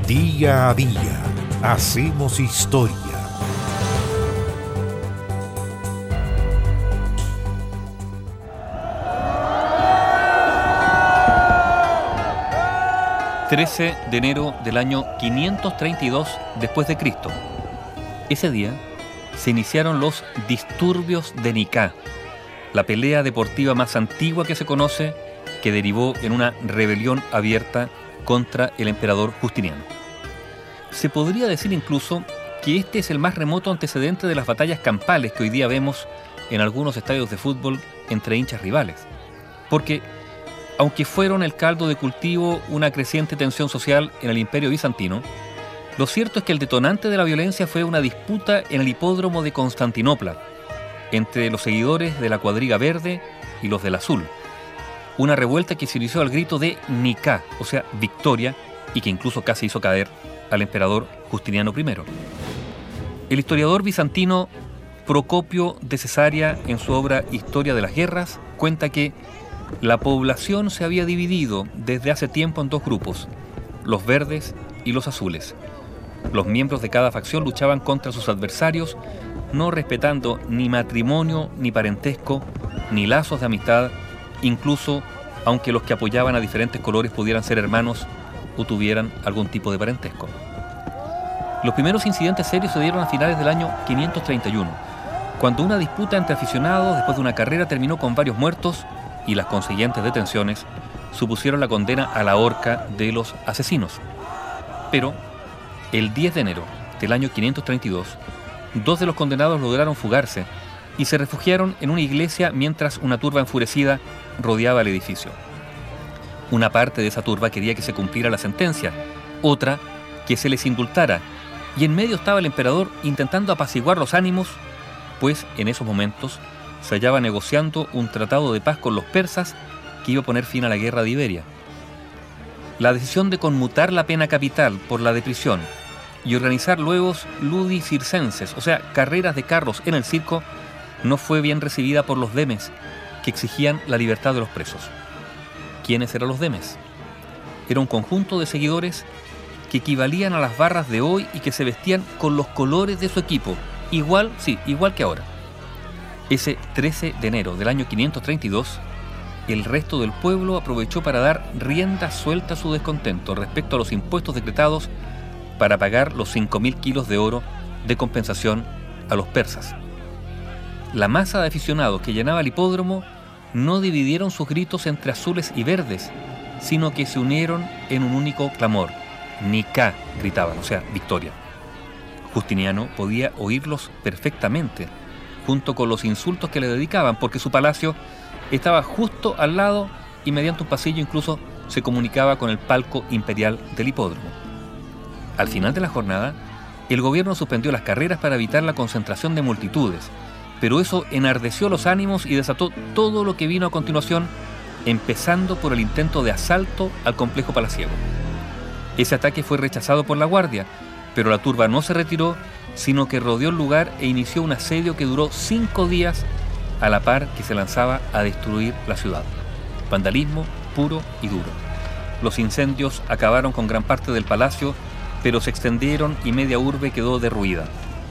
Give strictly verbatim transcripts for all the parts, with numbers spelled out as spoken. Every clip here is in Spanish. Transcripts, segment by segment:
Día a día hacemos historia. trece de enero del año quinientos treinta y dos después de Cristo. Ese día se iniciaron los disturbios de Nicá, la pelea deportiva más antigua que se conoce, que derivó en una rebelión abierta contra el emperador Justiniano. Se podría decir incluso que este es el más remoto antecedente de las batallas campales que hoy día vemos en algunos estadios de fútbol entre hinchas rivales, porque aunque fueron el caldo de cultivo una creciente tensión social en el Imperio Bizantino, lo cierto es que el detonante de la violencia fue una disputa en el hipódromo de Constantinopla entre los seguidores de la cuadriga verde y los del azul. Una revuelta que se inició al grito de Nicá, o sea, victoria, y que incluso casi hizo caer al emperador Justiniano primero. El historiador bizantino Procopio de Cesarea, en su obra Historia de las Guerras, cuenta que la población se había dividido desde hace tiempo en dos grupos, los verdes y los azules. Los miembros de cada facción luchaban contra sus adversarios, no respetando ni matrimonio, ni parentesco, ni lazos de amistad, incluso aunque los que apoyaban a diferentes colores pudieran ser hermanos o tuvieran algún tipo de parentesco. Los primeros incidentes serios se dieron a finales del año quinientos treinta y uno, cuando una disputa entre aficionados después de una carrera terminó con varios muertos y las consiguientes detenciones supusieron la condena a la horca de los asesinos. Pero el diez de enero del año quinientos treinta y dos, dos de los condenados lograron fugarse y se refugiaron en una iglesia mientras una turba enfurecida rodeaba el edificio. Una parte de esa turba quería que se cumpliera la sentencia, otra que se les indultara, y en medio estaba el emperador intentando apaciguar los ánimos, pues en esos momentos se hallaba negociando un tratado de paz con los persas que iba a poner fin a la guerra de Iberia. La decisión de conmutar la pena capital por la de prisión y organizar luego ludi circenses, o sea, carreras de carros en el circo, no fue bien recibida por los demes, que exigían la libertad de los presos. ¿Quiénes eran los demes? Era un conjunto de seguidores que equivalían a las barras de hoy y que se vestían con los colores de su equipo, igual, sí, igual que ahora. Ese trece de enero del año quinientos treinta y dos, el resto del pueblo aprovechó para dar rienda suelta a su descontento respecto a los impuestos decretados para pagar los cinco mil kilos de oro de compensación a los persas. La masa de aficionados que llenaba el hipódromo no dividieron sus gritos entre azules y verdes, sino que se unieron en un único clamor. Nicá, gritaban, o sea, victoria. Justiniano podía oírlos perfectamente, junto con los insultos que le dedicaban, porque su palacio estaba justo al lado y mediante un pasillo incluso se comunicaba con el palco imperial del hipódromo. Al final de la jornada, el gobierno suspendió las carreras para evitar la concentración de multitudes, pero eso enardeció los ánimos y desató todo lo que vino a continuación, empezando por el intento de asalto al complejo palaciego. Ese ataque fue rechazado por la guardia, pero la turba no se retiró, sino que rodeó el lugar e inició un asedio que duró cinco días a la par que se lanzaba a destruir la ciudad. Vandalismo puro y duro. Los incendios acabaron con gran parte del palacio, pero se extendieron y media urbe quedó derruida.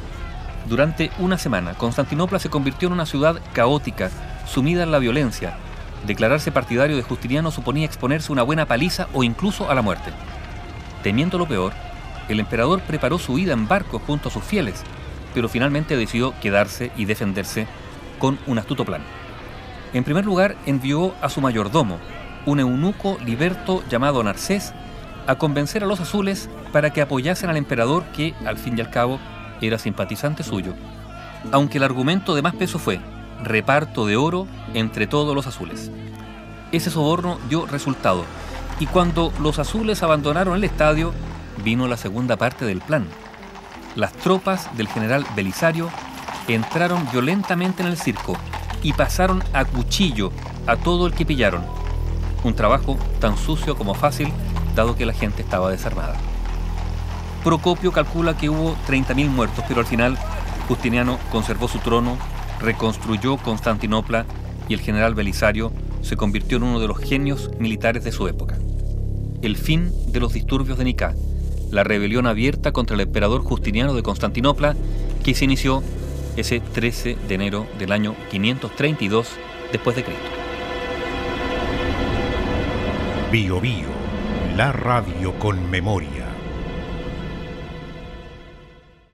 Durante una semana, Constantinopla se convirtió en una ciudad caótica, sumida en la violencia. Declararse partidario de Justiniano suponía exponerse a una buena paliza o incluso a la muerte. Temiendo lo peor, el emperador preparó su huida en barco junto a sus fieles, pero finalmente decidió quedarse y defenderse con un astuto plan. En primer lugar, envió a su mayordomo, un eunuco liberto llamado Narcés, a convencer a los azules para que apoyasen al emperador, que, al fin y al cabo, era simpatizante suyo. Aunque el argumento de más peso fue reparto de oro entre todos los azules. Ese soborno dio resultado, y cuando los azules abandonaron el estadio, vino la segunda parte del plan. Las tropas del general Belisario entraron violentamente en el circo y pasaron a cuchillo a todo el que pillaron. Un trabajo tan sucio como fácil, dado que la gente estaba desarmada. Procopio calcula que hubo treinta mil muertos, pero al final Justiniano conservó su trono, reconstruyó Constantinopla y el general Belisario se convirtió en uno de los genios militares de su época. El fin de los disturbios de Nicá, la rebelión abierta contra el emperador Justiniano de Constantinopla, que se inició ese trece de enero del año quinientos treinta y dos después de Cristo. Bio Bio, la radio con memoria.